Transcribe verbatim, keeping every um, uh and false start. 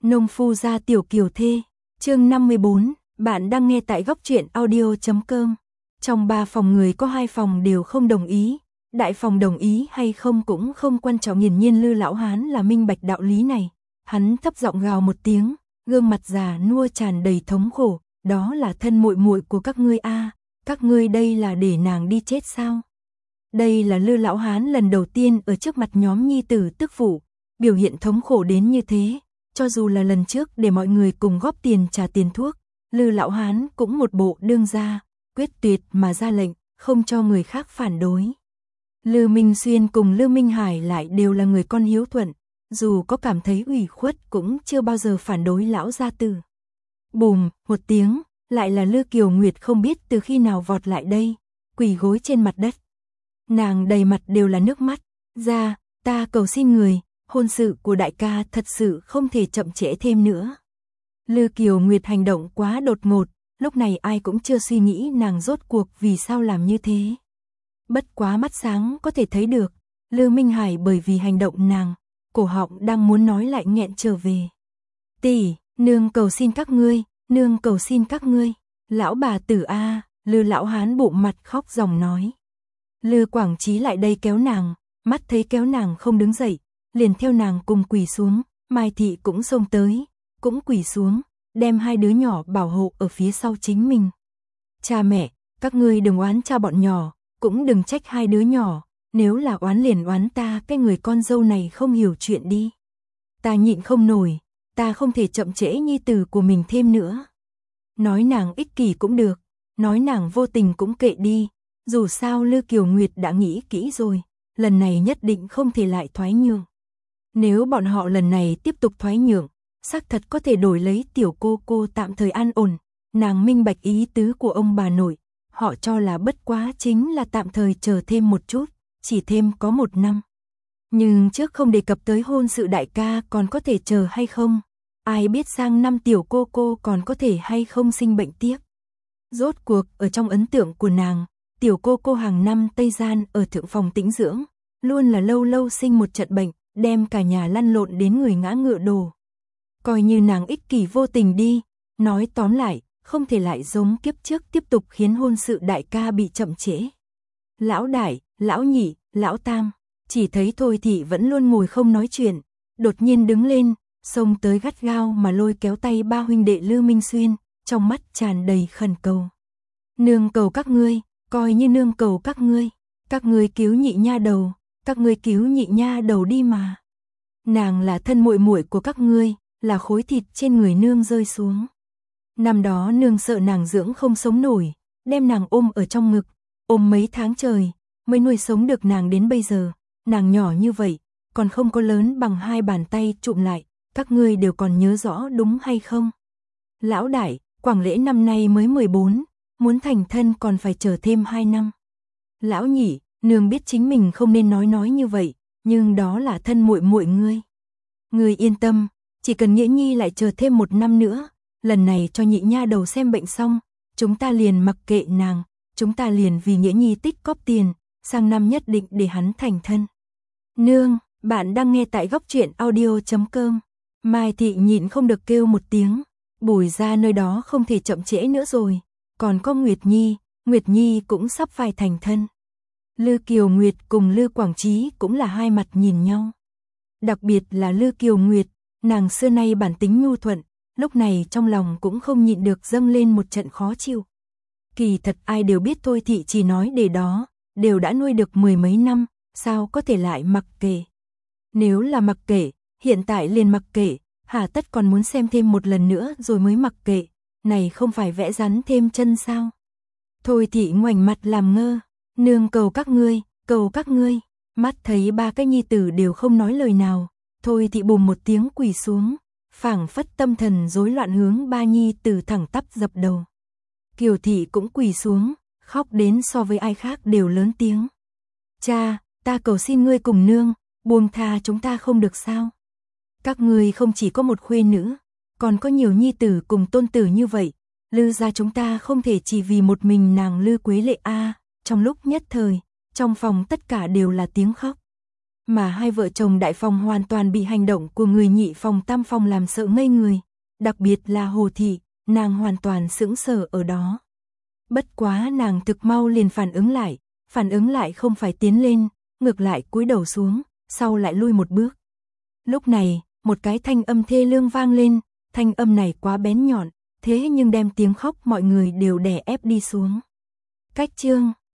Nông phu gia tiểu kiều thê, chương năm mươi bốn, bạn đang nghe tại góc truyện audio chấm com. Trong ba phòng người có hai phòng đều không đồng ý, đại phòng đồng ý hay không cũng không quan trọng, hiển nhiên Lư lão hán là minh bạch đạo lý này. Hắn thấp giọng gào một tiếng, gương mặt già nua tràn đầy thống khổ, đó là thân muội muội của các ngươi a, các ngươi đây là để nàng đi chết sao? Đây là Lư lão hán lần đầu tiên ở trước mặt nhóm nhi tử tức phụ, biểu hiện thống khổ đến như thế. Cho dù là lần trước để mọi người cùng góp tiền trả tiền thuốc, Lư lão hán cũng một bộ đương gia, quyết tuyệt mà ra lệnh, không cho người khác phản đối. Lư Minh Xuyên cùng Lư Minh Hải lại đều là người con hiếu thuận, dù có cảm thấy ủy khuất cũng chưa bao giờ phản đối lão gia tử. Bùm, một tiếng, lại là Lư Kiều Nguyệt không biết từ khi nào vọt lại đây, quỳ gối trên mặt đất. Nàng đầy mặt đều là nước mắt, ra, ta cầu xin người, hôn sự của đại ca thật sự không thể chậm trễ thêm nữa. Lư Kiều Nguyệt hành động quá đột ngột, lúc này ai cũng chưa suy nghĩ nàng rốt cuộc vì sao làm như thế. Bất quá mắt sáng có thể thấy được, Lư Minh Hải bởi vì hành động nàng, cổ họng đang muốn nói lại nghẹn trở về. Tỷ, nương cầu xin các ngươi, nương cầu xin các ngươi, lão bà tử a, Lư lão hán bụng mặt khóc ròng nói. Lư Quảng Chí lại đây kéo nàng, mắt thấy kéo nàng không đứng dậy, liền theo nàng cùng quỳ xuống, Mai Thị cũng xông tới, cũng quỳ xuống, đem hai đứa nhỏ bảo hộ ở phía sau chính mình. Cha mẹ, các ngươi đừng oán cha bọn nhỏ, cũng đừng trách hai đứa nhỏ, nếu là oán liền oán ta, cái người con dâu này không hiểu chuyện đi. Ta nhịn không nổi, ta không thể chậm trễ nhi tử của mình thêm nữa. Nói nàng ích kỷ cũng được, nói nàng vô tình cũng kệ đi, dù sao Lư Kiều Nguyệt đã nghĩ kỹ rồi, lần này nhất định không thể lại thoái nhượng. Nếu bọn họ lần này tiếp tục thoái nhượng, xác thật có thể đổi lấy tiểu cô cô tạm thời an ổn. Nàng minh bạch ý tứ của ông bà nội, họ cho là bất quá chính là tạm thời chờ thêm một chút, chỉ thêm có một năm. Nhưng trước không đề cập tới hôn sự đại ca còn có thể chờ hay không, ai biết sang năm tiểu cô cô còn có thể hay không sinh bệnh tiếc. Rốt cuộc ở trong ấn tượng của nàng, tiểu cô cô hàng năm Tây Gian ở thượng phòng tĩnh dưỡng, luôn là lâu lâu sinh một trận bệnh, đem cả nhà lăn lộn đến người ngã ngựa đổ. Coi như nàng ích kỷ vô tình đi, nói tóm lại, không thể lại giống kiếp trước tiếp tục khiến hôn sự đại ca bị chậm trễ. Lão đại, lão nhị, lão tam, chỉ thấy Thôi Thị vẫn luôn ngồi không nói chuyện, đột nhiên đứng lên, xông tới gắt gao mà lôi kéo tay ba huynh đệ Lư Minh Xuyên, trong mắt tràn đầy khẩn cầu. Nương cầu các ngươi, coi như nương cầu các ngươi, các ngươi cứu nhị nha đầu, các ngươi cứu nhị nha đầu đi mà. Nàng là thân muội muội của các ngươi, là khối thịt trên người nương rơi xuống. Năm đó nương sợ nàng dưỡng không sống nổi, đem nàng ôm ở trong ngực, ôm mấy tháng trời, mới nuôi sống được nàng đến bây giờ. Nàng nhỏ như vậy, còn không có lớn bằng hai bàn tay trụm lại, các ngươi đều còn nhớ rõ đúng hay không? Lão đại, Quảng Lễ năm nay mới mười bốn, muốn thành thân còn phải chờ thêm hai năm. Lão nhị, nương biết chính mình không nên nói nói như vậy, nhưng đó là thân muội muội ngươi. Ngươi yên tâm, chỉ cần Nghĩa Nhi lại chờ thêm một năm nữa, lần này cho nhị nha đầu xem bệnh xong, chúng ta liền mặc kệ nàng, chúng ta liền vì Nghĩa Nhi tích cóp tiền, sang năm nhất định để hắn thành thân. Nương, bạn đang nghe tại góc truyện audio chấm com. Mai Thị nhịn không được kêu một tiếng, Bùi ra nơi đó không thể chậm trễ nữa rồi, còn có Nguyệt Nhi, Nguyệt Nhi cũng sắp phải thành thân. Lư Kiều Nguyệt cùng Lư Quảng Chí cũng là hai mặt nhìn nhau. Đặc biệt là Lư Kiều Nguyệt, nàng xưa nay bản tính nhu thuận, lúc này trong lòng cũng không nhịn được dâng lên một trận khó chịu. Kỳ thật ai đều biết Thôi Thị chỉ nói để đó, đều đã nuôi được mười mấy năm, sao có thể lại mặc kệ. Nếu là mặc kệ, hiện tại liền mặc kệ, hà tất còn muốn xem thêm một lần nữa rồi mới mặc kệ, này không phải vẽ rắn thêm chân sao. Thôi Thị ngoảnh mặt làm ngơ, nương cầu các ngươi, cầu các ngươi, mắt thấy ba cái nhi tử đều không nói lời nào, Thôi Thị bùm một tiếng quỳ xuống, phảng phất tâm thần rối loạn hướng ba nhi tử thẳng tắp dập đầu. Kiều Thị cũng quỳ xuống, khóc đến so với ai khác đều lớn tiếng. Cha, ta cầu xin ngươi cùng nương, buông tha chúng ta không được sao? Các ngươi không chỉ có một khuê nữ, còn có nhiều nhi tử cùng tôn tử như vậy, Lư gia chúng ta không thể chỉ vì một mình nàng Lư Quế Lệ a. Trong lúc nhất thời, trong phòng tất cả đều là tiếng khóc. Mà hai vợ chồng đại phòng hoàn toàn bị hành động của người nhị phòng tam phòng làm sợ ngây người, đặc biệt là Hồ Thị, nàng hoàn toàn sững sờ ở đó. Bất quá nàng thực mau liền phản ứng lại, phản ứng lại không phải tiến lên, ngược lại cúi đầu xuống, sau lại lui một bước. Lúc này, một cái thanh âm thê lương vang lên, thanh âm này quá bén nhọn, thế nhưng đem tiếng khóc mọi người đều đè ép đi xuống. Cách chương